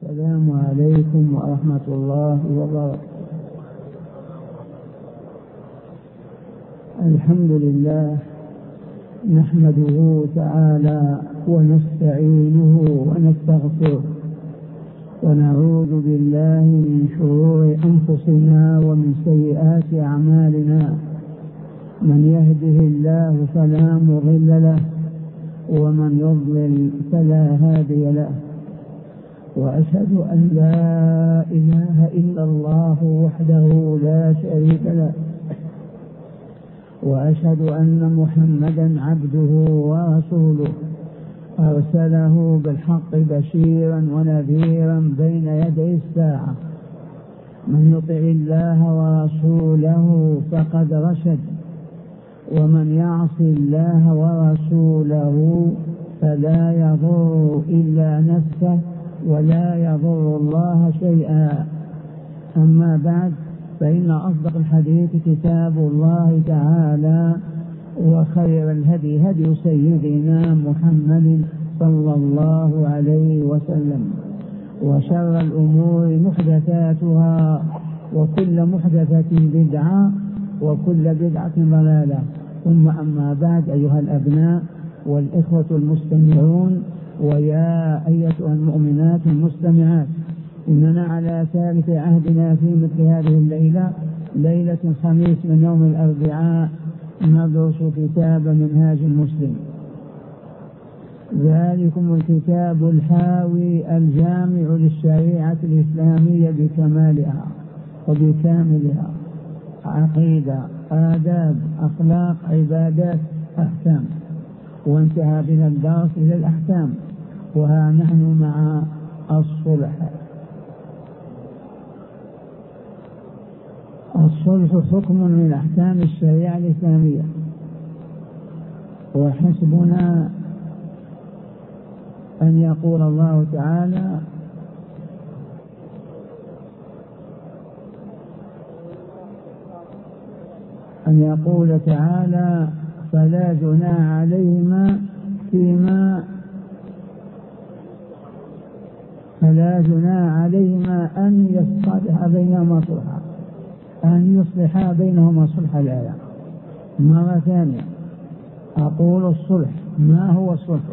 السلام عليكم ورحمة الله وبركاته. الحمد لله نحمده تعالى ونستعينه ونستغفره ونعوذ بالله من شرور أنفسنا ومن سيئات أعمالنا. من يهده الله فلا مضل له ومن يضلل فلا هادي له، وأشهد أن لا إله إلا الله وحده لا شريك له، وأشهد أن محمدا عبده ورسوله أرسله بالحق بشيرا ونذيرا بين يدي الساعة. من يطع الله ورسوله فقد رشد، ومن يعص الله ورسوله فلا يضر إلا نفسه ولا يضر الله شيئا. أما بعد، فإن أصدق الحديث كتاب الله تعالى، وخير الهدي هدي سيدنا محمد صلى الله عليه وسلم، وشر الأمور محدثاتها، وكل محدثة بدعة، وكل بدعة ضلالة. ثم أما بعد، أيها الأبناء والإخوة المستمعون، ويا أيتها المؤمنات المستمعات، إننا على ثالث عهدنا في مثل هذه الليلة، ليلة الخميس من يوم الأربعاء، ندرس كتاب منهاج المسلم، ذلكم الكتاب الحاوي الجامع للشريعة الإسلامية بكمالها وبكاملها: عقيدة، آداب، أخلاق، عبادات، أحكام. وانتهى بنا الدرس إلى الأحكام، وها نحن مع الصلح. الصلح حكم من أحكام الشريعة الإسلامية، وحسبنا أن يقول الله تعالى: فلا جناح عليهما أن يصلحا بينهما صلحا. الآية مرة ثانية. أقول: الصلح. ما هو الصلح؟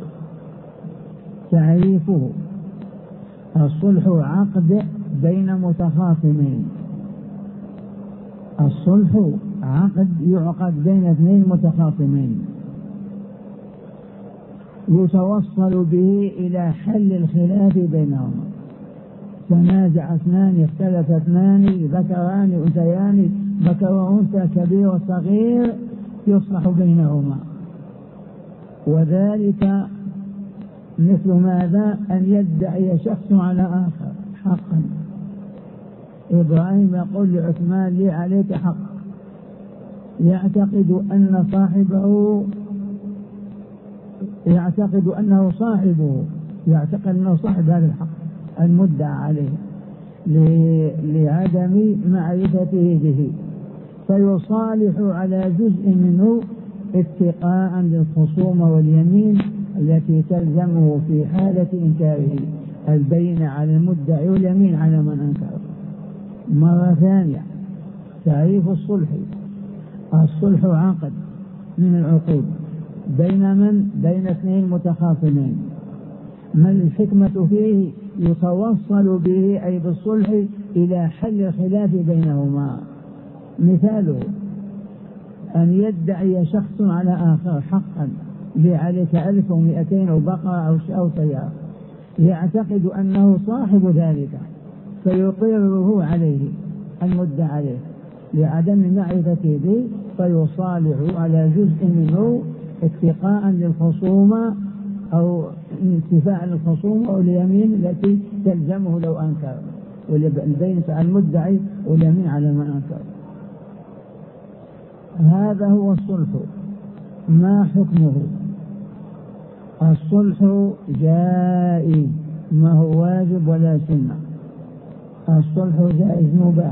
تعريفه: الصلح عقد بين متخاصمين. الصلح عقد يعقد بين اثنين متخاصمين، يتوصل به إلى حل الخلاف بينهما. تنازع اثنان، اختلف اثنان، ذكران أنثيان، ذكر وأنثى، كبير وصغير، يصلح بينهما. وذلك مثل ماذا؟ أن يدعي شخص على آخر حقا. إبراهيم يقول لعثمان: لي عليك حق. يعتقد أنه صاحب هذا الحق المدعى عليه لعدم معرفته به، فيصالح على جزء منه اتقاء للخصومة واليمين التي تلزمه في حالة إنكاره، البينة على المدعي واليمين على من أنكره. مرة ثانية. تعريف الصلح: الصلح عقد من العقود بين اثنين متخاصمين. ما الحكمة فيه؟ يتوصل به أي بالصلح إلى حل الخلاف بينهما. مثاله: أن يدعي شخص على آخر حقا، لي عليك 1200 أو بقرة أو سيارة، يعتقد أنه صاحب ذلك، فيقره عليه المدعى عليه لعدم معرفته به، فيصالح على جزء منه اتقاء للخصومة أو انتفاع للخصومة أو اليمين التي تلزمه لو أنكر، والبين على المدعي واليمين على من أنكر. هذا هو الصلح. ما حكمه؟ الصلح جائز، ما هو واجب ولا سنة. الصلح جائز مباح،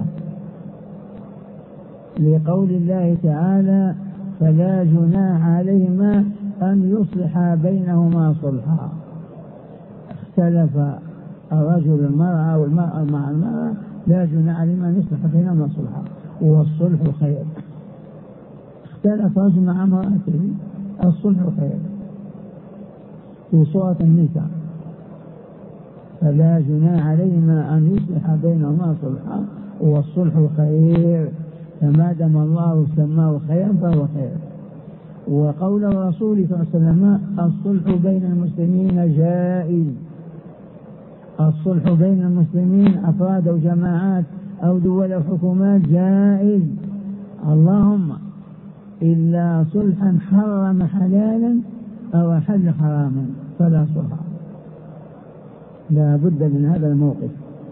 لقول الله تعالى: فلا جناح عليهما أن يصلحا بينهما صلحا. اختلف الرجل المرأة والمرأة مع المرأة لا جناح عليهما أن يصلح بينهما صلحا، والصلح خير. اختلف رجل مع امرأته، الصلح خير في سورة النساء، فلا جناح عليهما أن يصلح بينهما صلحا والصلح خير، فما دام الله سماه خيرا فهو خير. وقول الرسول صلى الله عليه وسلم الصلح بين المسلمين جائز، الصلح بين المسلمين أفراد أو جماعات أو دول أو حكومات جائز، اللهم إلا صلحا حرم حلالا أو أحل حراما فلا صلح. لا بد من هذا الموقف.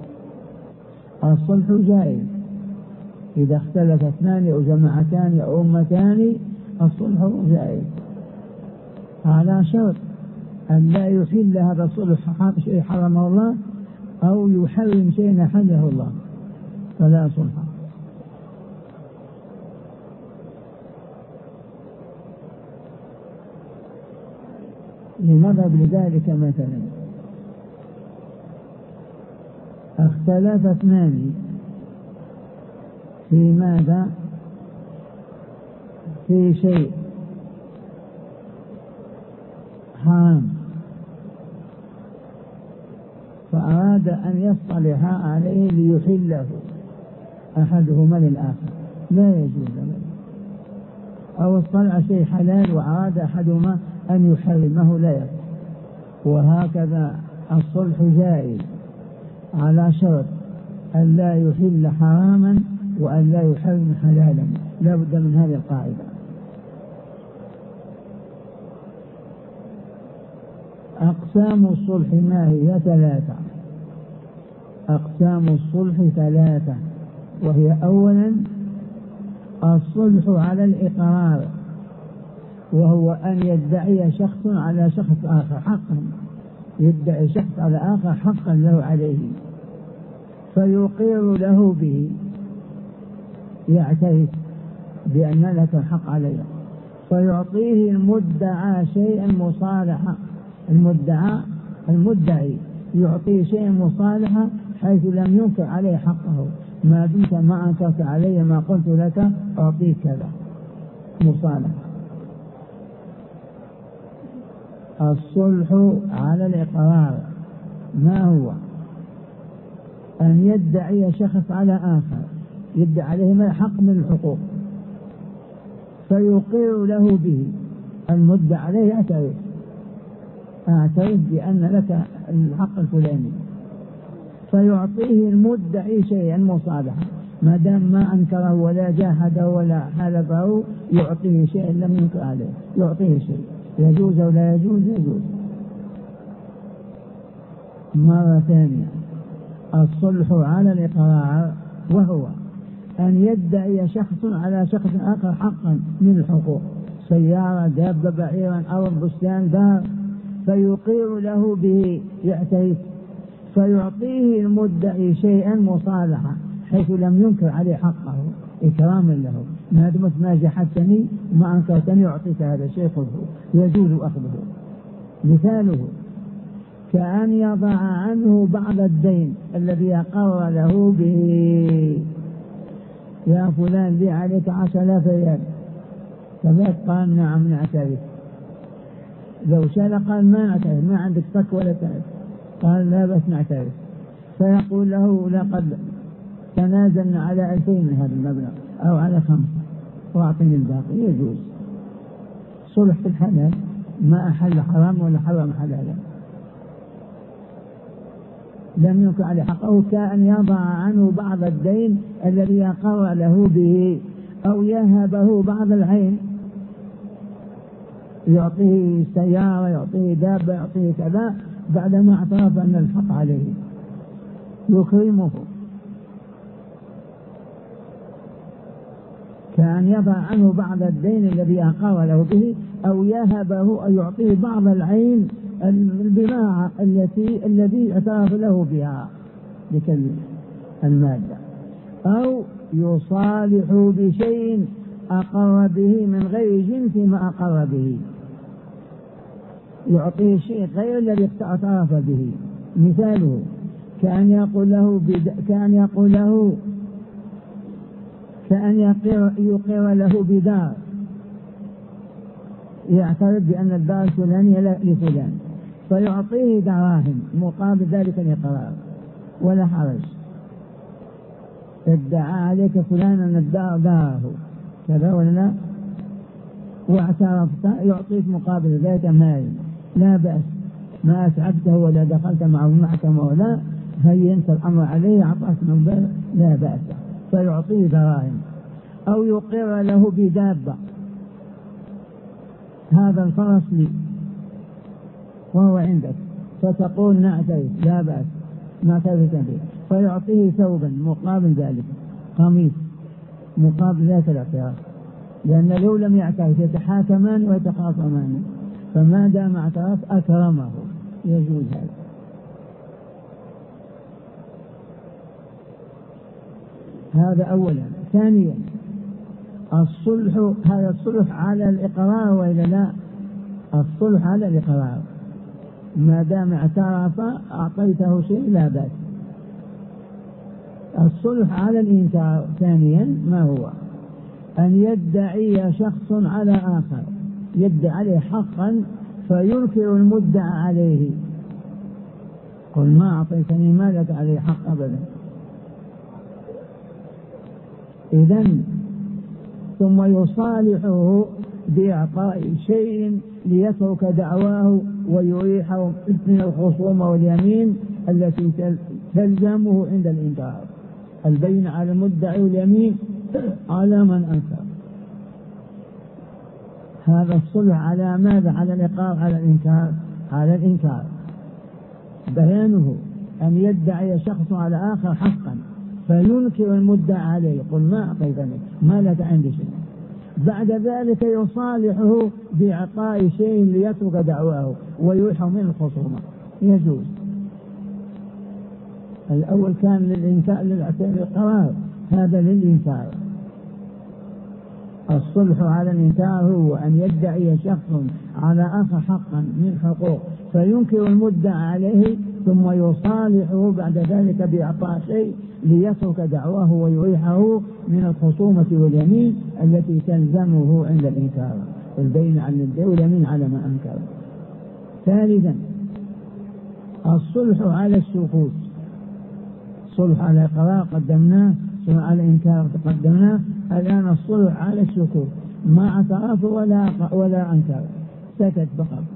الصلح جائز إذا اختلف اثنان أو جماعتان أو أمتان، الصلح جائز على شرط أن لا يحل هذا الصلح شيء حرمه الله أو يحرم شيء حله الله فلا صلح. لنضرب لذلك مثلا، اختلف اثنان في ماذا؟ في شيء حرام، فأراد أن يصطلح عليه ليحله أحدهما للآخر، لا يجوز له. أو اصطلح شيء حلال وأراد أحدهما أن يحرمه لا يجوز. وهكذا الصلح جائز على شرط أن لا يحل حراما وأن لا يحرم حلالا، لا بد من هذه القاعدة. أقسام الصلح ما هي؟ ثلاثة. أقسام الصلح ثلاثة، وهي أولا الصلح على الإقرار، وهو أن يدعي شخص على شخص آخر حقا، يدعي شخص على آخر حقا له عليه فيقر له به، يعترف بأن لك الحق عليه، فيعطيه المدعى شيئا مصالحا، المدعي يعطيه شيئا مصالحا حيث لم ينكر عليه حقه، ما دمت ما أنكرت علي ما قلت لك أعطيك كذا، مصالحة. الصلح على الإقرار ما هو؟ أن يدعي شخص على آخر، يدعي عليه حق من الحقوق فيقر له به، المدعى عليه أعترف بأن لك الحق الفلاني، فيعطيه المدعي شيئا مصالحة، ما دام ما أنكره ولا جاهده ولا حلفه يعطيه شيئا لم ينكر عليه، يعطيه شيء. يجوز أو لا يجوز؟ يجوز. مرة ثانية الصلح على الإقرار، وهو أن يدعي شخص على شخص آخر حقا من الحقوق، سيارة، دابة، بعيرا، أرض، بستان، دار، فيقر له به، يعترف، فيعطيه المدعي شيئا مصالحة حيث لم ينكر عليه حقه إكراما له، ما دمت ما جحدتني ما أنكرتني أعطيك هذا الشيء خذه، يجوز أخذه. مثاله كأن يضع عنه بعض الدين الذي أقر له به، يا فلان لي عليك 10,000 ريال، كذلك قال نعم نعترف. لو شال قال ما نعترف، ما عندك صك ولا تعرف، قال لا بس نعترف، فيقول له لقد تنازلنا على 2000 من هذا المبلغ أو على 5 وأعطني الباقي، يجوز. صلح في الحلال، ما أحل حرام ولا حرم حلالا، لم ينكر عليه حقه، كأن يضع عنه بعض الدين الذي أقر له به، أو يهبه بعض العين، يعطيه سيارة، يعطيه دابة، يعطيه كذا، بعدما اعترف أن الحق عليه يكرمه. كأن يضع عنه بعض الدين الذي أقر له به، أو يهبه أو يعطيه بعض العين البضاعة الذي اعترف له بها ذيك المادة، أو يصالح بشيء أقر به من غير جنس ما أقر به، يعطيه شيء غير الذي اعترف به. مثاله كأن يقر له بدار، يعترف بأن الدار الفلانية لفلان، فيعطيه دراهم مقابل ذلك الإقرار، ولا حرج. ادعى عليك فلان أن الدار داره كذا ولا لا، واعترفت، يعطيك مقابل ذلك مال، لا بأس. ما أتعبته ولا دخلت معه المحكمة ولا هينت الأمر عليه، أعطاك من بال، لا بأس، فيعطيه دراهم. أو يقر له بدابة، هذا الفرس لي وهو عندك، فتقول نعترف، لا بأس، نعترف به، فيعطيه ثوبا مقابل ذلك، قميص مقابل ذلك الاعتراف، لأن لو لم يعترف يتحاكمان ويتخاصمان، فما دام اعترف أكرمه، يجوز هذا أولا. ثانيا الصلح، هذا الصلح على الإقرار وإلا لا؟ الصلح على الإقرار، ما دام اعترف أعطيته شيء لا بأس. الصلح على الإنكار ثانيا ما هو؟ أن يدعي شخص على آخر، يدعي عليه حقا فينكر المدعى عليه، قل ما أعطيتني ما لك عليه حق أبدا. إذن ثم يصالحه بإعطاء شيء ليترك دعواه ويريحه من الخصومة واليمين التي تلزمه عند الإنكار، البين على المدعي واليمين على من أنكر. هذا الصلح على ماذا؟ على الإقرار، على الإنكار، على الإنكار. بيانه أن يدعي شخص على آخر حقا فينكر المدعى عليه، يقول ما أعطيتني ما لك عندي شيء، بعد ذلك يصالحه بإعطاء شيء ليترك دعواه ويريحه من الخصومة، يجوز. الأول كان للإنكار للإقرار، هذا للإنكار. الصلح على الإنكار هو أن يدعي شخص على آخر حقا من حقوق فينكر المدعى عليه ثم يصالحه بعد ذلك بإعطاء شيء ليترك دعواه ويريحه من الخصومة واليمين التي تلزمه عند الإنكار، البين عن الدين واليمين على ما أنكر. ثالثا الصلح على السكوت، الصلح على الإقرار قدمناه، الصلح على الإنكار قدمناه، الآن الصلح على السكوت، ما اعترف ولا أنكر، سكت فقط.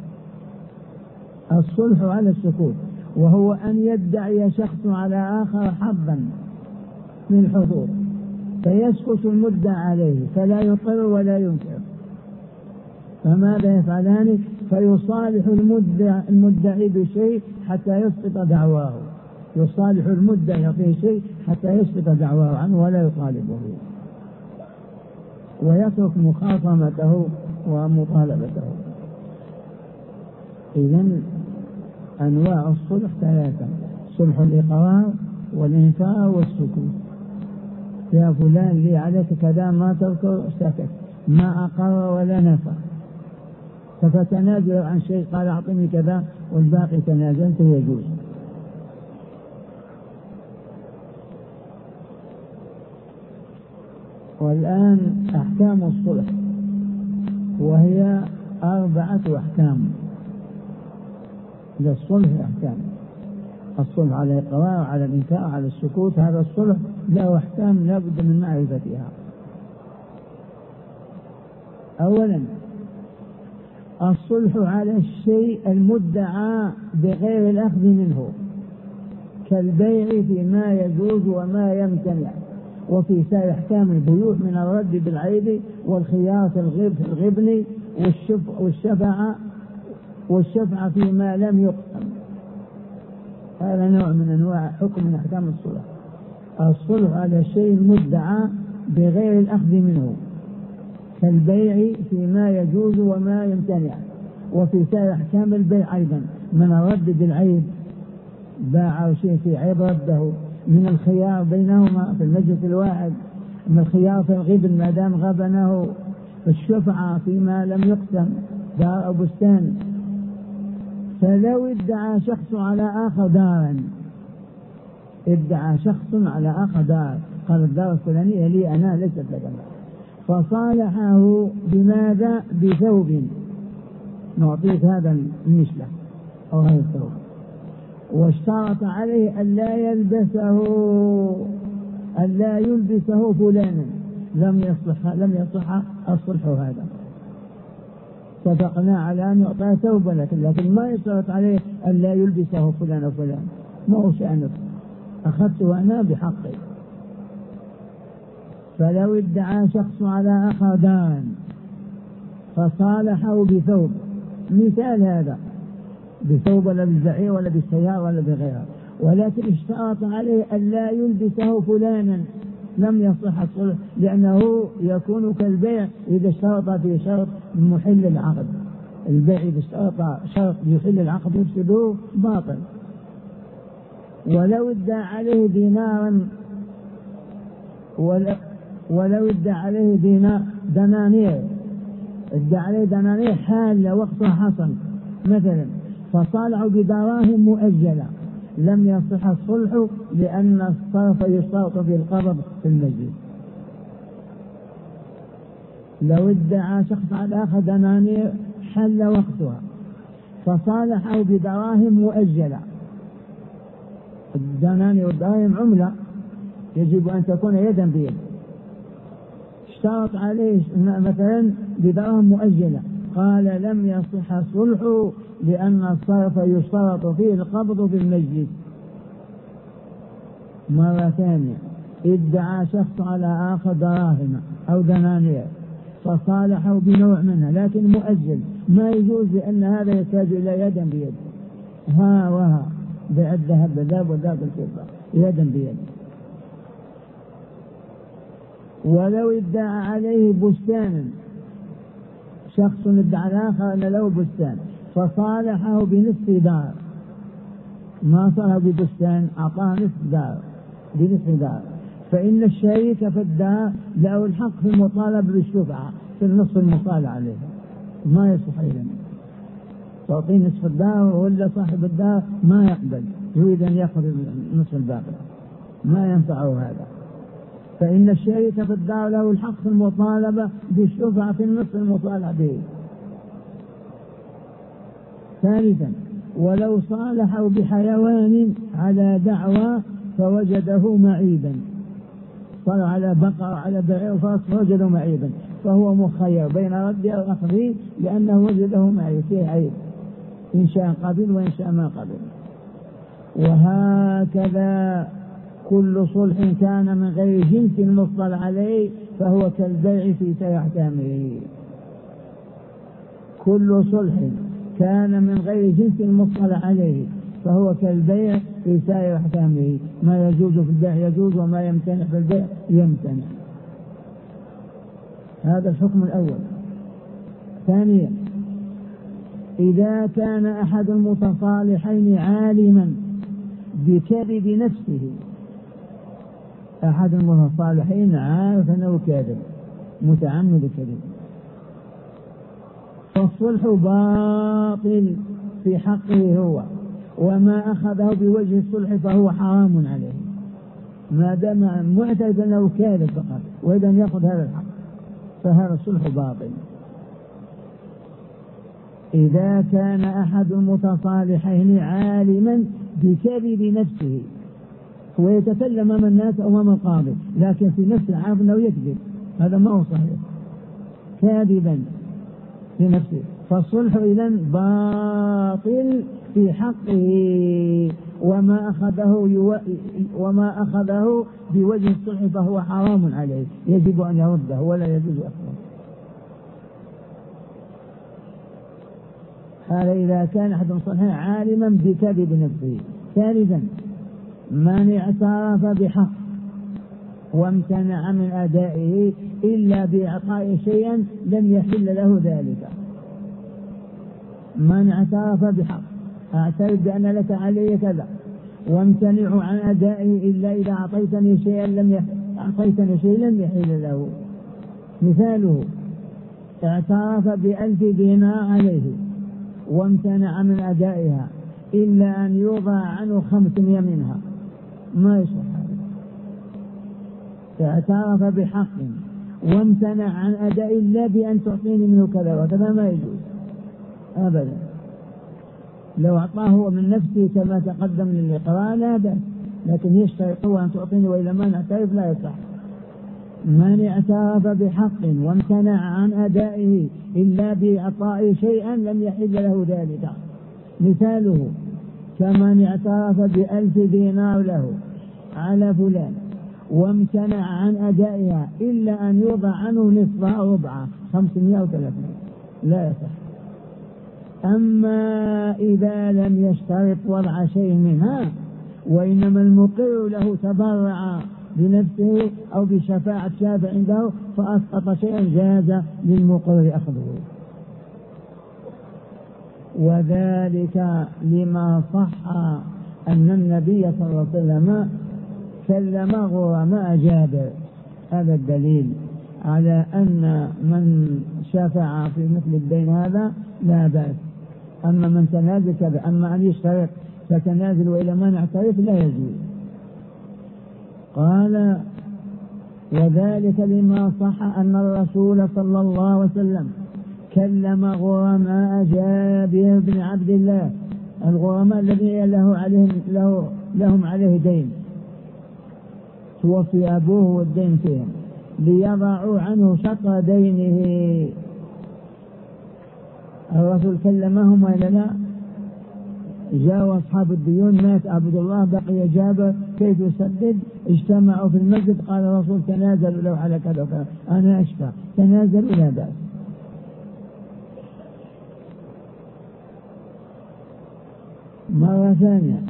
الصلح على السكوت وهو أن يدعي شخص على آخر حظا من الحظوظ فيسكت المدعى عليه فلا يقر ولا ينكر، فماذا يفعلان؟ فيصالح المدعي بشيء حتى يسقط دعواه، يصالح المدعي يعطيه شيء حتى يسقط دعواه عنه ولا يطالبه ويترك مخاصمته ومطالبته. إذن أنواع الصلح ثلاثة: صلح الإقرار والإنكار والسكوت. يا فلان لي عليك كذا ما تذكر، سكت، ما أقر ولا نفى، فتنازل عن شيء قال أعطني كذا والباقي تنازلت، يجوز. والآن أحكام الصلح، وهي 4 أحكام للصلح. أحكام الصلح على الإقرار، على الإنكار، على السكوت، هذا الصلح له أحكام لا بد من معرفتها. أولا الصلح على الشيء المدعى بغير الأخذ منه، كالبيع فيما يجوز وما يمتنع، وفي سائر أحكام البيوع من الرد بالعيب والخيار في الغبن والشفعة فيما لم يقسم. هذا نوع من أنواع حكم من أحكام الصلح. الصلح على الشيء المدعى بغير الأخذ منه، كالبيع فيما يجوز وما يمتنع، وفي سائر أحكام البيع أيضا من الرد بالعيب، باع شيء في عيب رده، من الخيار بينهما في المجلس الواحد، من الخيار في الغبن ما دام غبنه، الشفعة فيما لم يقسم، دار أو بستان. فلو ادعى شخص على آخر دارا ادعى شخص على آخر دار، قال الدار الفلانية لي أنا ليست لك، فصالحه بماذا؟ بثوب، نعطيك هذا المشلة أو هذا الثوب، واشترط عليه ألا يلبسه فلانا، لم يصح الصلح هذا. اتفقنا على أن يعطى ثوبا، لكن ما يشترط عليه ألا يلبسه فلان وفلان، ما هو شأنك، أخذته أنا بحقي. فلو ادعى شخص على آخر دارا فصالحه بثوب، مثال هذا بثوب ولا بالبعير ولا بالسيارة ولا بغيرها، ولكن اشترط عليه ألا يلبسه فلانا، لم يصح الصلح، لأنه يكون كالبيع إذا اشترط في شرط محل العقد. البيع إذا اشترط شرط يحل العقد يفسده باطل. ولو ادعى عليه دينارا ولو ادعى عليه دنانير، ادعى عليه دنانير حال وقتها حصل مثلا، فصالحوا بدراهم مؤجلة، لم يصح الصلح، لأن الصرف يشترط في القبض في المجلس. لو ادعى شخص على آخر دنانير حل وقتها فصالحوا بدراهم مؤجلة، الدنانير والدراهم عملة يجب أن تكون يدا بيد، اشترط عليه مثلا بدراهم مؤجلة، قال لم يصح الصلح، لأن الصرف يشترط فيه القبض في المجلس. مرة ثانية، ادعى شخص على آخر دراهم أو دنانير فصالحوا بنوع منها لكن مؤجل، ما يجوز، لأن هذا يحتاج إلى يدا بيد، ها وها، بيع الذهب بالذهب والذهب بالفضة يدا بيد. ولو ادعى عليه بستانا، شخص ادعى الآخر أن له بستان فصالحه بنصف دار، ما صار ببستان، أعطاه نصف دار بنصف دار، فإن الشريك في الدار له الحق في المطالبة بالشفعة في النصف المطال عليه، ما يصح إذن تعطيه نصف الدار ولا صاحب الدار ما يقبل، يريد أن يأخذ نصف الباقي، ما ينفعه هذا. فإن الشريك في الدار له الحق في المطالبة بالشفعة في النصف المطالع به. ثالثا، ولو صالحوا بحيوان على دعوى فوجده معيبا، صار على بقرة على بعير وفرس فوجده معيبا، فهو مخير بين رده أو أخذه، لأنه وجده معيب فيه عيب، إن شاء قبل وإن شاء ما قبل. وهكذا كل صلح كان من غير جنس مفضل عليه فهو كالبيع في سائر أحكامه. كل صلح كان من غير جنس مفضل عليه فهو كالبيع في سائر أحكامه، ما يجوز في البيع يجوز وما يمتنع في البيع يمتنع. هذا الحكم الأول. ثانيا، إذا كان أحد المتصالحين عالما بكذب نفسه، أحد المتصالحين عارف أنه كاذب متعمد الكذب، فالصلح باطل في حقه هو، وما أخذه بوجه الصلح فهو حرام عليه، ما دام معترف أنه كاذب فقط وإذا يأخذ هذا الحق فهذا الصلح باطل. إذا كان أحد المتصالحين عالما بكذب نفسه، هو يتكلم أمام الناس أو أمام القاضي لكن في نفسه عارف أنه يكذب، هذا ما هو صحيح، كاذبا في نفسه، فالصلح إذن باطل في حقه، وما أخذه بوجه الصلح فهو حرام عليه، يجب أن يرده ولا يجوز أخذه. هذا إذا كان أحد المتصالحين عالما بكذب نفسه. ثالثا، من اعترف بحق وامتنع من أدائه إلا بإعطاء شيئا لم يحل له ذلك. من اعترف بحق، اعترف بأن لك علي كذا، وامتنع عن أدائه إلا إذا أعطيتني شيئا لم يحل له. مثاله، اعترف ب1000 دينار عليه وامتنع من أدائها إلا أن يوضع عنه 500 منها، ما يصح. اعترف بحق وامتنع عن أداء الله بأن تعطيني منه كذا وكذا ما يجوز أبدا. لو أعطاه من نفسه كما تقدم للإقرار لا بأس، لكن يشترط هو أن تعطيني وإذا ما نعترف لا يصح. من اعترف بحق وامتنع عن أدائه إلا بإعطائه شيئا لم يحل له ذلك. مثاله كمن اعترف ب1000 دينار له على فلان وامتنع عن أدائها إلا أن يوضع عنه نصفها ربعه 500 أو 300 لا يصح. أما إذا لم يشترط وضع شيء منها وإنما المقر له تبرع بنفسه أو بشفاعة شافع عنده فأسقط شيئا جاز للمقر أخذه. وذلك لما صح أن النبي صلى الله عليه وسلم كلم غرماء جابر. هذا الدليل على أن من شفع في مثل الدين هذا لا بأس. أما من تنازل كذا، أما أن يشترط فتنازل وإلى ما نعترف لا يجوز. قال وذلك لما صح أن الرسول صلى الله عليه وسلم كلم غرماء جابر بن عبد الله، الغرماء الذين لهم عليه دين، توفي أبوه والدين فيهم، ليضعوا عنه شطر دينه. الرسول كلمهم ولا لا؟ جاءوا أصحاب الديون، مات عبد الله بقي جابر كيف يسدد؟ اجتمعوا في المسجد، قال الرسول تنازلوا لو على كذا وكذا أنا أشفع، تنازلوا لا بأس. مرة ثانية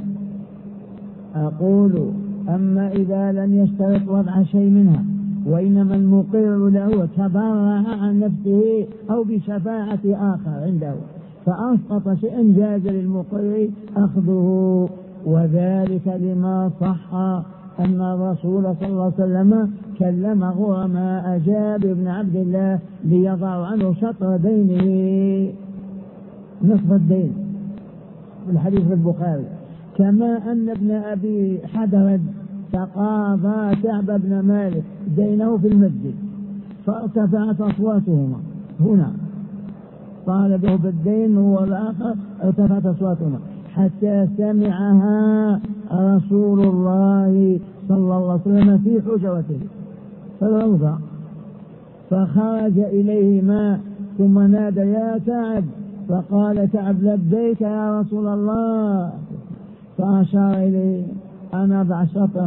أقول أما إذا لم يشترط وضع شيء منها وإنما المقر له تبرع عن نفسه أو بشفاعة آخر عنده فأسقط شيئا جاز للمقر أخذه. وذلك لما صح أن الرسول صلى الله عليه وسلم كلم غرماء جابر بن عبد الله ليضع عنه شطر دينه، نصف الدين، الحديث في البخاري. كما أن ابن أبي حدرد تقاضى كعب بن مالك دينه في المسجد فارتفعت أصواتهما، هنا طالبه بالدين هو الآخر، ارتفعت أصواتهما حتى سمعها رسول الله صلى الله عليه وسلم في حجرته فالروضة، فخرج إليهما ثم نادى يا كعب، فقال كعب لبيك يا رسول الله، فأشار إليه أن أضع شطرا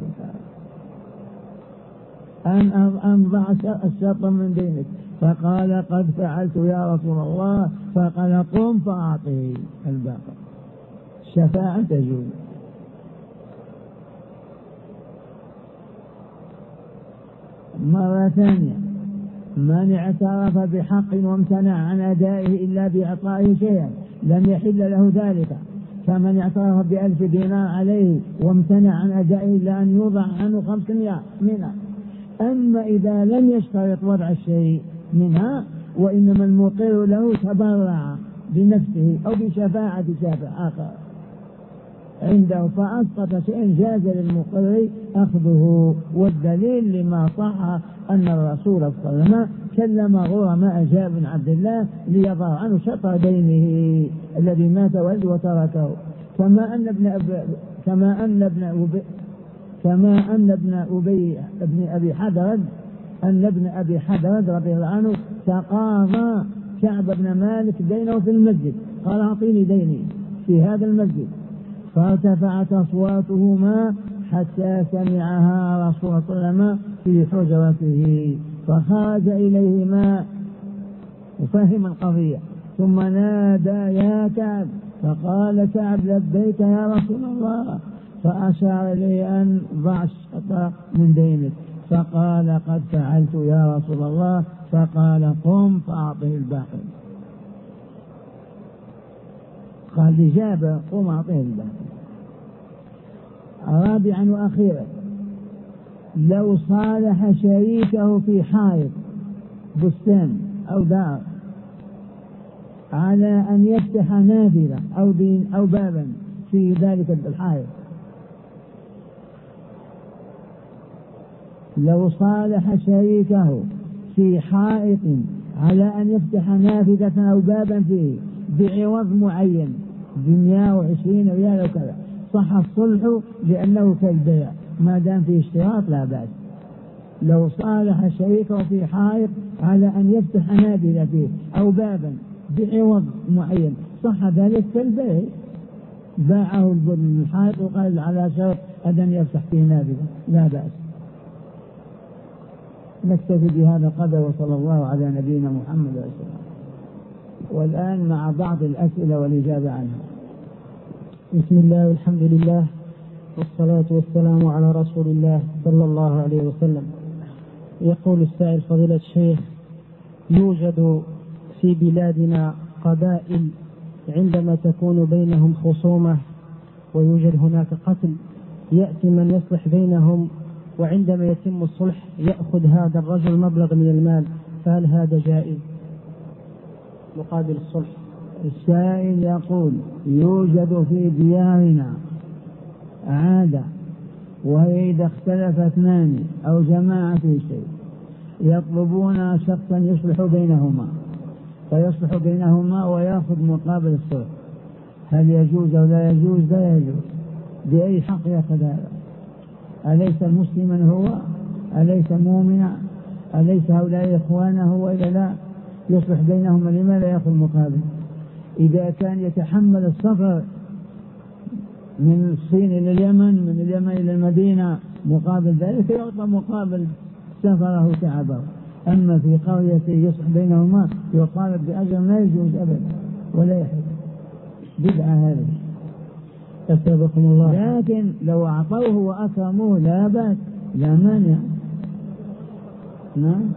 أن أضع الشطر من دينك، فقال قد فعلت يا رسول الله، فقال قم فأعطيه الباقي. الشفاعة تجوز. مرة ثانية من اعترف بحق وامتنع عن أدائه إلا بإعطائه شيئا لم يحل له ذلك، فمن اعترف ب1000 دينار عليه وامتنع عن أدائه إلا أن يوضع عنه 500 منها. أما إذا لم يشترط وضع الشيء منها وإنما المقر له تبرع بنفسه أو بشفاعة شافع آخر عنده فأسقط شيئا جاز للمقر أخذه. والدليل لما صح أن الرسول صلى الله عليه وسلم كلم غرماء جابر بن عبد الله ليضع عنه شطر دينه الذي مات والده وتركه. كما أن ابن أبي حدرد رضي الله عنه تقاضى كعب بن مالك دينه في المسجد، قال أعطيني ديني في هذا المسجد، فارتفعت أصواتهما حتى سمعها رسول الله صلى الله عليه وسلم في حجرته، فخرج إليهما وفهم القضية ثم نادى يا كعب، فقال كعب لبيك يا رسول الله، فأشار إليه أن ضع الشطر من دينك، فقال قد فعلت يا رسول الله، فقال قم فأعطه الباقي. قال لجابر قم أعطيه الباقي. رابعا وأخيرا لو صالح شريكه في حائط بستان أو دار على أن يفتح نافذة أو بابا في ذلك الحائط لو صالح شريكه في حائط على أن يفتح نافذة أو بابا فيه بعوض معين ب120 ريال وكذا صح الصلح لأنه كالبيع ما دام فيه اشتراط لا بأس. لو صالح شريكه في حائط على أن يفتح نافذة فيه أو بابا بعوض معين صح ذلك كالبيع، باعه البن من الحائط وقال على شرط أن يفتح فيه نافذة لا بأس. نكتفي بهذا القدر وصلى الله على نبينا محمد وسلم. والآن مع بعض الأسئلة والإجابة عنها. بسم الله والحمد لله والصلاة والسلام على رسول الله صلى الله عليه وسلم. يقول السائل فضيلة الشيخ: يوجد في بلادنا قبائل عندما تكون بينهم خصومة ويوجد هناك قتل يأتي من يصلح بينهم، وعندما يتم الصلح يأخذ هذا الرجل مبلغ من المال، فهل هذا جائز مقابل الصلح؟ السائل يقول: يوجد في ديارنا عادة، وهي إذا اختلف اثنان أو جماعة في شيء يطلبون شخصا يصلح بينهما فيصلح بينهما ويأخذ مقابل الصلح، هل يجوز أو لا يجوز؟ لا يجوز. بأي حق يأخذ هذا؟ أليس مسلما هو؟ أليس مؤمنا؟ أليس هؤلاء إخوانه؟ وإلا لا يصلح بينهما لماذا يأخذ مقابل؟ إذا كان يتحمل السفر من الصين إلى اليمن، من اليمن إلى المدينة، مقابل ذلك يعطى مقابل سفره تعبه. أما في قرية يصلح بينهما يطالب بأجر ما يجوز أبدا ولا يحل، بدعة هذه. أثابكم الله. لكن لو أعطوه وأكرموه لا بأس، لا مانع. نعم.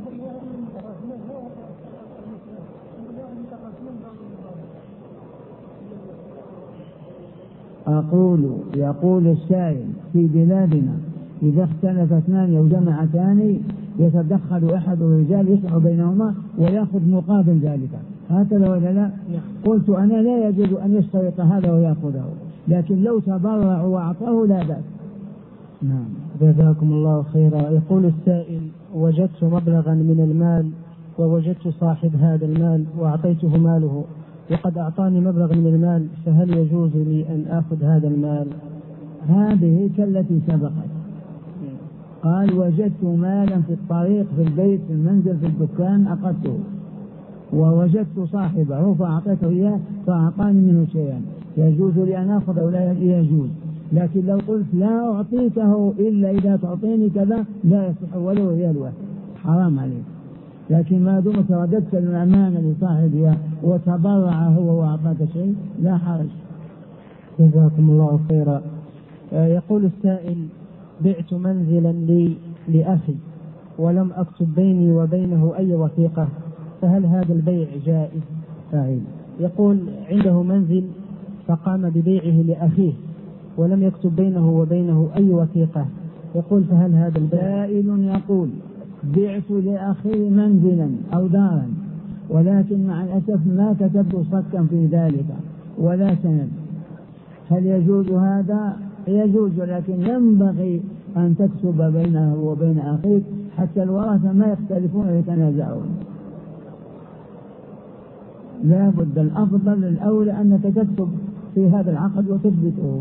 يقول السائل: في بلادنا إذا اختلف اثنان أو جماعتان يتدخل أحد الرجال يصلح بينهما ويأخذ مقابل ذلك، هكذا ولا لا؟ قلت أنا لا يجوز أن يشترط هذا ويأخذه، لكن لو تبرع وأعطاه لا بأس. نعم. جزاكم الله خيرا. يقول السائل: وجدت مبلغا من المال ووجدت صاحب هذا المال وأعطيته ماله وقد أعطاني مبلغ من المال، فهل يجوز لي أن أخذ هذا المال؟ هذه كالتي سبقت، قال: وجدت مالا في الطريق، في البيت، في المنزل، في الدكان، أخذته ووجدت صاحبه فأعطيته إياه فأعطاني منه شيئا، يجوز لي أن أخذ أو لا يجوز؟ لكن لو قلت لا أعطيته إلا إذا تعطيني كذا لا يصح ولو ريال واحد، حرام عليك. لكن ما دمت رددت الأمانة لصاحبها وتبرع هو وأعطاك شيء لا حرج. جزاكم الله خيرا. يقول السائل: بعت منزلا لي لأخي ولم أكتب بيني وبينه أي وثيقة، فهل هذا البيع جائز؟ يقول عنده منزل فقام ببيعه لأخيه ولم يكتب بينه وبينه أي وثيقة، يقول فهل هذا البيع؟ سائل يقول: بعت لأخي منزلا أو دارا ولكن مع الأسف ما كتبت صكا في ذلك ولا سند، هل يجوز هذا؟ يجوز، ولكن ينبغي أن تكتب بينه وبين أخيك حتى الورثة ما يختلفون ويتنازعون. لا بد، الأفضل الأولى أنك تكتب في هذا العقد وتثبته،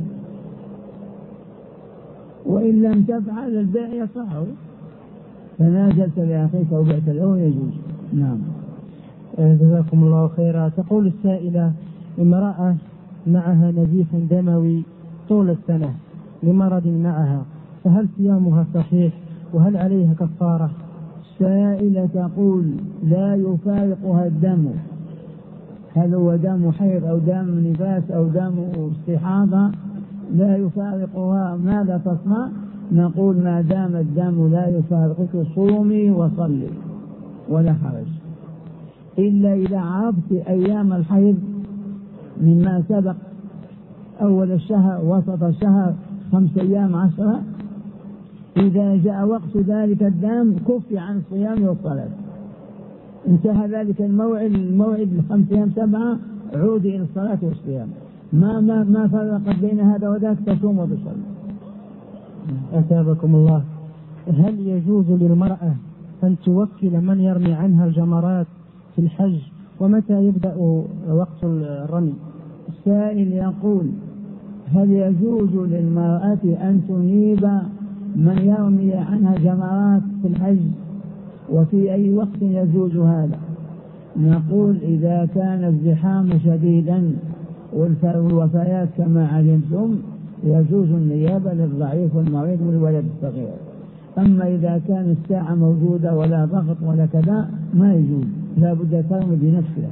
وإن لم تفعل البيع يصح، تنازلت لأخيك وبعت له يجوز. نعم. جزاكم الله خيرا. تقول السائلة: امرأة معها نزيف دموي طول السنة لمرض معها، فهل صيامها صحيح وهل عليها كفارة؟ السائلة تقول: لا يفارقها الدم، هل هو دم حيض أو دم نفاس أو دم استحاضة، لا يفارقها، ماذا تصنع؟ نقول: ما دام الدم لا يفارقك صومي وصلي ولا حرج، إلا إذا عرفت أيام الحيض مما سبق، أول الشهر، وسط الشهر، 5 أيام، 10، إذا جاء وقت ذلك الدم كف عن الصيام والصلاة، انتهى ذلك الموعد 5 أيام 7 عودي إلى الصلاة والصيام، ما فرقت بين هذا وذاك، تصوم وتصلي. أثابكم الله. هل يجوز للمرأة أن توكل من يرمي عنها الجمرات في الحج؟ ومتى يبدأ وقت الرمي؟ السائل يقول: هل يجوز للمرأة أن تنيب من يرمي عنها جمرات في الحج؟ وفي أي وقت يجوز هذا؟ نقول: إذا كان الزحام شديدا والوفيات كما علمتم يجوز النيابة للضعيف والمريض والولد الصغير. أما إذا كان الساعة موجودة ولا ضغط ولا كذا ما يجوز، لا بد ترمي بنفسها.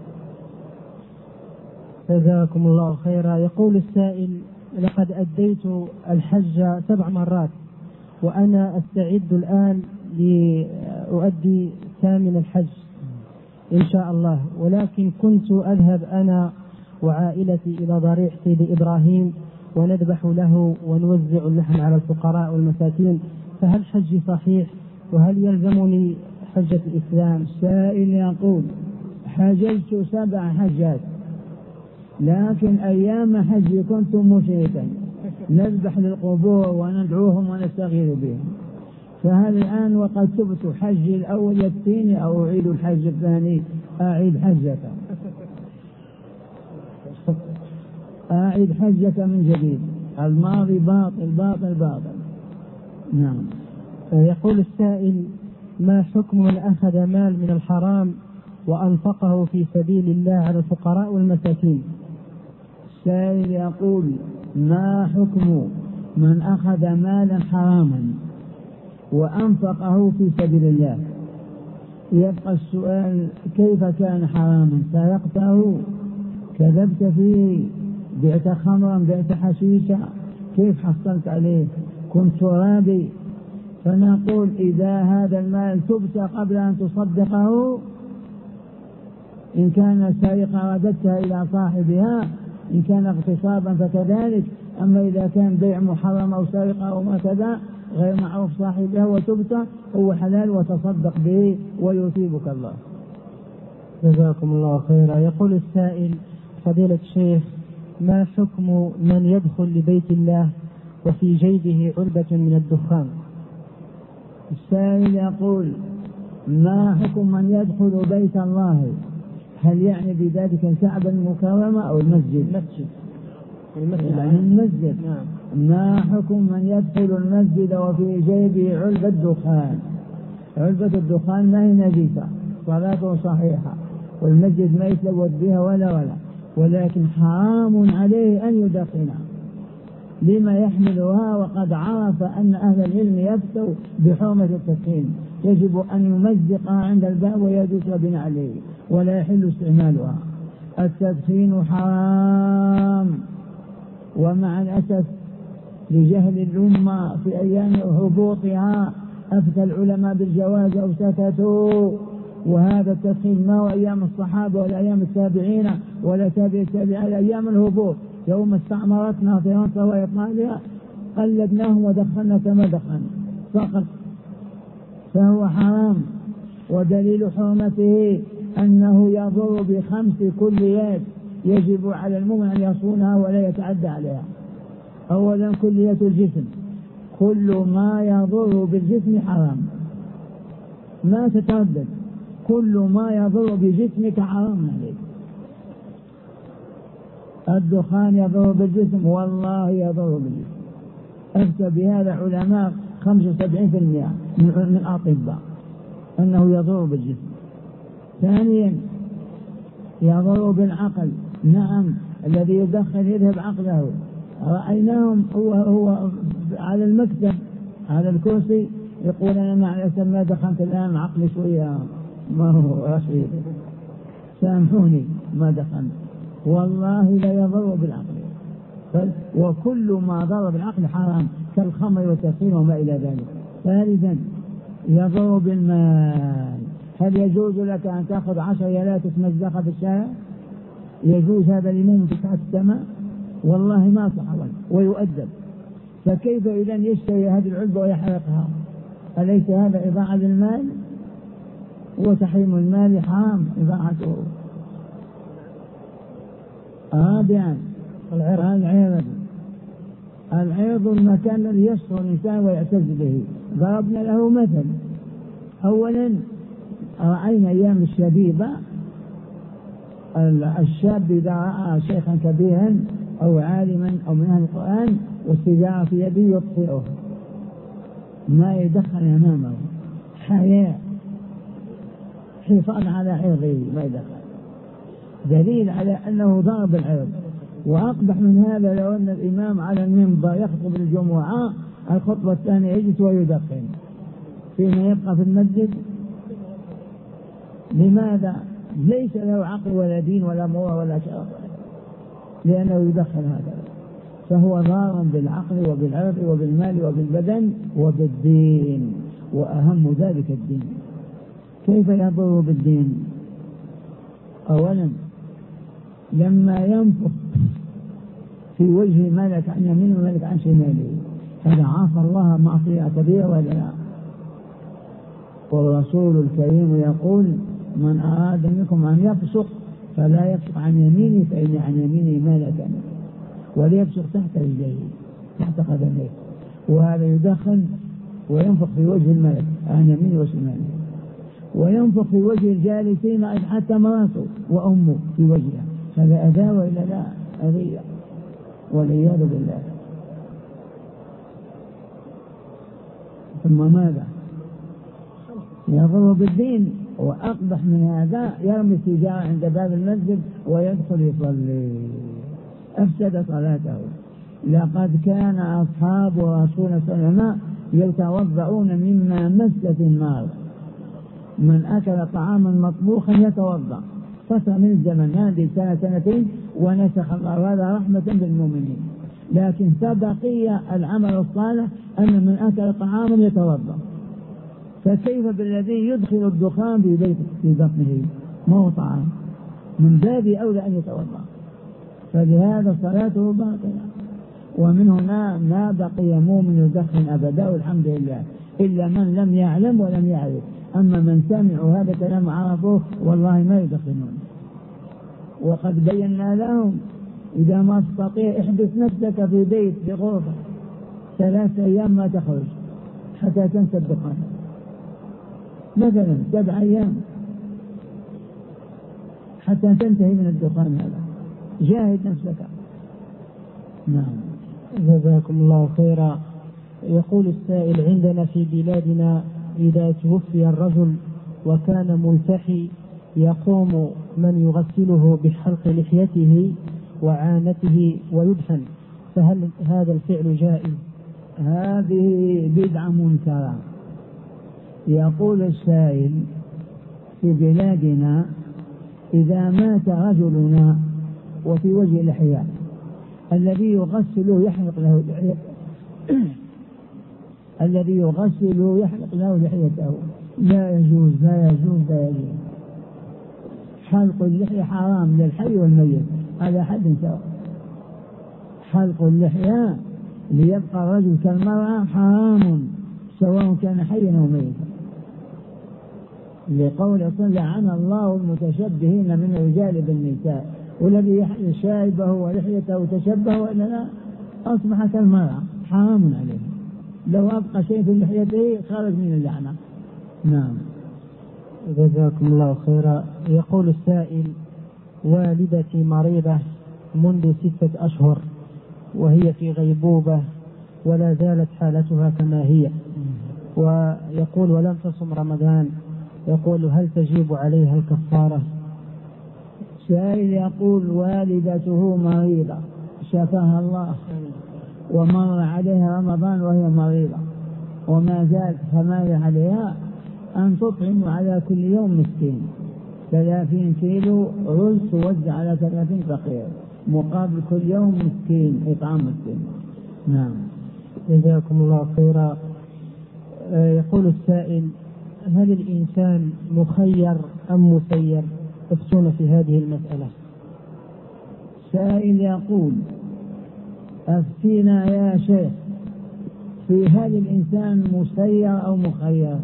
جزاكم الله خيرا. يقول السائل: لقد أديت الحج 7 مرات وأنا أستعد الآن لأؤدي 8 الحج إن شاء الله، ولكن كنت أذهب أنا وعائلتي إلى ضريح سيدي إبراهيم ونذبح له ونوزع اللحم على الفقراء والمساكين، فهل حجي صحيح؟ وهل يلزمني حجة الإسلام؟ السائل يقول: حججت 7 حجات، لكن أيام حجي كنت مشركا نذبح للقبور وندعوهم ونستغيث بهم، فهل الآن وقد تبت حجي الأول يكفيني أو أعيد الحج الثاني؟ أعيد حجك، أعيد حجك من جديد، الماضي باطل باطل باطل. نعم. يقول السائل: ما حكم من أخذ مال من الحرام وأنفقه في سبيل الله على الفقراء والمساكين؟ السائل يقول: ما حكم من أخذ مالا حراما وأنفقه في سبيل الله؟ يبقى السؤال: كيف كان حراما؟ سرقته؟ كذبت فيه؟ بعت خمرا؟ بعت حشيشا؟ كيف حصلت عليه؟ كنت ترابي؟ فنقول: إذا هذا المال تبت قبل أن تصدقه، إن كان سرقة رددتها إلى صاحبها، إن كان اغتصابا فكذلك. أما إذا كان بيع محرم أو سرقة أو ما كذا غير معروف صاحبها وتبت، هو حلال وتصدق به ويثيبك الله. جزاكم الله خيرا. يقول السائل: فضيلة الشيخ، ما حكم من يدخل لبيت الله وفي جيبه علبة من الدخان؟ السائل يقول: ما حكم من يدخل بيت الله؟ هل يعني بذلك الكعبة المكرمة أو المسجد؟ يعني المسجد. ما حكم من يدخل المسجد وفي جيبه علبة دخان؟ علبة الدخان ما هي نجسة، صلاته صحيحة، والمسجد ما يتلوث بها ولا ولكن حرام عليه أن يدخنها. لما يحملها وقد عرف أن أهل العلم يفتوا بحرمة التدخين؟ يجب أن يمزقها عند الباب ويدوس بنعله ولا يحل استعمالها. التدخين حرام، ومع الأسف لجهل الأمة في أيام هبوطها أفتى العلماء بالجواز أو سكتوا. وهذا التدخين ما هو أيام الصحابة ولا أيام التابعين ولا تابع التابعين، أيام الهبوط يوم استعمرتنا فرنسا وإيطاليا قلدناهم ودخلنا كما دخلنا فقط، فهو حرام. ودليل حرمته أنه يضر ب5 كليات يجب على المؤمن أن يصونها ولا يتعدى عليها. أولا كلية الجسم، كل ما يضر بالجسم حرام، ما تتردد، كل ما يضر بجسمك حرام عليك. الدخان يضر بالجسم، والله يضر بالجسم، أفتى بهذا علماء 75% من الأطباء أنه يضر بالجسم. ثانيا يضر بالعقل، نعم، الذي يدخن يذهب عقله. رأيناهم هو على المكتب على الكرسي يقول: أنا مع الأسف ما دخنت الآن، عقلي شوية ما هو رشيد، سامحوني ما دخنت. والله لا يضر بالعقل، وكل ما ضر بالعقل حرام كالخمر والتدخين وما إلى ذلك. ثالثا يضر بالمال. هل يجوز لك أن تأخذ 10 ريالات تمزقها في الشارع؟ يجوز هذا لمن في تحت السماء؟ والله ما صح ويؤدب. فكيف إذا يشتري هذه العلبة ويحرقها؟ أليس هذا إضاعة للمال؟ وتحريم المال حرام إضاعته. رابعا العرض، العرض المكان الذي يصفر الإنسان ويعتز به. ضربنا له مثل. أولا رأينا أيام الشبيبة الشاب إذا رأى شيخا كبيرا أو عالما أو من أهل القرآن والسيجارة في يده يطفئه، ما يدخل أمامه، حياء، حفاظ على عرضه، ما يدخل، دليل على أنه ضرب العرض. وأقبح من هذا لو أن الإمام على المنبر يخطب الجمعة الخطبة الثانية يجلس ويدخن فيما يبقى في المسجد. لماذا؟ ليس له عقل ولا دين ولا موعظة ولا شرف، لأنه يدخن هذا، فهو ضار بالعقل وبالعرض وبالمال وبالبدن وبالدين، وأهم ذلك الدين. كيف يضر بالدين؟ أولا لما ينفخ في وجه ملك عن يمينه وملك عن شماله، هذا عصى الله معصية كبيرة ولا لا؟ والرسول الكريم يقول: من أراد منكم أن يفسق فلا يفسق عن يمينه فإن عن يمينه ملكا، وليفسق تحت رجليه تحت قدميه. وهذا يدخن وينفخ في وجه الملك عن يمينه وشماله، وينفخ في وجه الجالسين حتى مراته وأمه في وجهها. هذا أذى وإلا لا؟ أذية والعياذ بالله. ثم ماذا؟ يضر بالدين. وأقبح من هذا يرمي السجارة عند باب المسجد ويدخل يصلي، أفسد صلاته. لقد كان أصحاب رسول الله صلى الله عليه وسلم يتوضؤون مما مست النار. من أكل طعاما مطبوخا يتوضأ فترة من الزمن، هذه سنة سنتين ونسخ الله هذا رحمة بالمؤمنين. لكن بقي العمل الصالح أن من أكل طعاما يتوضأ، فكيف بالذي يدخل الدخان في بيته في بطنه؟ ما هو طعام، من باب أولى أن يتوضأ، فلهذا صلاته باطلة. ومن هنا ما بقي مؤمن يدخن أبدا والحمد لله، إلا من لم يعلم ولم يعرف. أما من سمعوا هذا الكلام عرفوه والله ما يدخنون. وقد بينا لهم: إذا ما تستطيع احبس نفسك في بيت بغرفة 3 أيام ما تخرج حتى تنسى الدخان، مثلا 7 أيام حتى تنتهي من الدخان هذا. جاهد نفسك. نعم. جزاكم الله خيرا. يقول السائل: عندنا في بلادنا إذا توفي الرجل وكان ملتحي يقوم من يغسله بحلق لحيته وعانته ويدفن، فهل هذا الفعل جائز؟ هذه بدعة منكرة. يقول السائل: في بلادنا إذا مات رجلنا وفي وجه لحية الذي يغسله يحلق له الذي يغسله يحلق له لحيته. لا يجوز لا يجوز لا يجوز. حلق اللحية حرام للحي والميت على حد سواء. حلق اللحية ليبقى الرجل كالمرأة حرام سواء كان حيا أو ميتا، لقول لعن الله المتشبهين من الرجال بالنساء، والذي يحلق شائبه ولحيته تشبه وإلا لا أصبح كالمرأة حرام عليه. لو أبقى شيء في لحيته خرج من اللعنة. نعم. جزاكم الله خيرا. يقول السائل: والدتي مريضة منذ 6 أشهر وهي في غيبوبة ولا زالت حالتها كما هي، ويقول ولم تصم رمضان، يقول هل تجيب عليها الكفارة؟ سائل يقول والدته مريضة شفاها الله ومر عليها رمضان وهي مريضة وما زالت، فما عليها أن تطعم على كل يوم مسكين 30 كيلو رز توزع على 30 فقير مقابل كل يوم مسكين إطعام مسكين. نعم. جزاكم الله خيرا. يقول السائل: هل الإنسان مخير أم مسير؟ افتونا في هذه المسألة. سائل يقول: أفتينا يا شيخ في هل الإنسان مسير أو مخير؟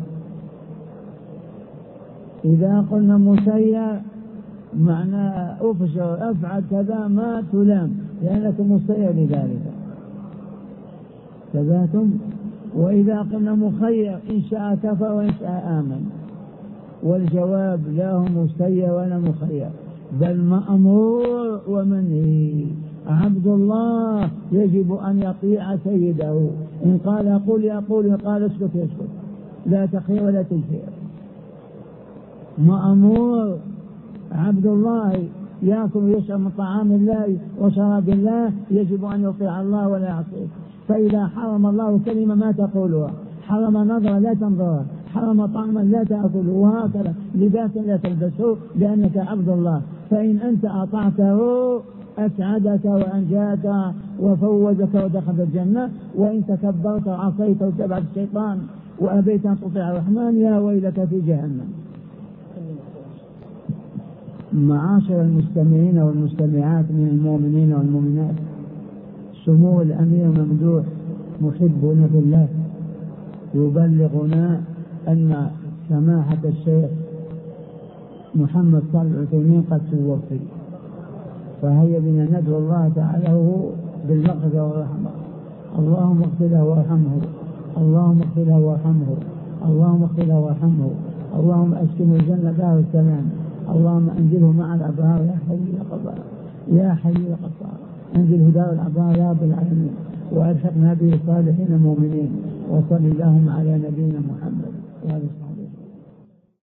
إذا قلنا مسير معناه أفعل كذا ما تلام لأنك مسير لذلك. ثباتم. وإذا قلنا مخير إن شاء كفر وإن شاء آمن، والجواب لا هو مسير ولا مخير، بل مأمور ومنهي. عبد الله يجب أن يطيع سيده، إن قال يقول يقول، إن قال اسكت يسكت، لا تخير ولا تجهير. مأمور عبد الله يأكل ويشرب من طعام الله وشراب الله، يجب أن يطيع الله ولا يعصيه. فإذا حرم الله كلمة ما تقولها، حرم نظرة لا تنظرها، حرم طعما لا تأكله، وهكذا لباسا لا تلبسه، لأنك عبد الله. فإن أنت أطعته أسعدك وأنجاك وفوزك ودخل الجنة، وإن تكبرت وعصيت واتبعت الشيطان وأبيت أن تطيع الرحمن يا ويلك في جهنم. معاشر المستمعين والمستمعات من المؤمنين والمؤمنات، سمو الأمير ممدوح محبنا في الله يبلغنا أن سماحة الشيخ محمد صالح العثيمين قد توفي، فهيا بنا ندعو الله تعالى بالمغفرة والرحمة. اللهم اغفر له وارحمه، اللهم اغفر له وارحمه، اللهم اغفر له وارحمه، اللهم اسكنه الجنة دار السلام، اللهم انزله مع الأبرار يا حي يا قدار يا حي يا قدار، انزله دار الأبرار يا رب العالمين، والحقنا به الصالحين المؤمنين. وصل اللهم على نبينا محمد وعلى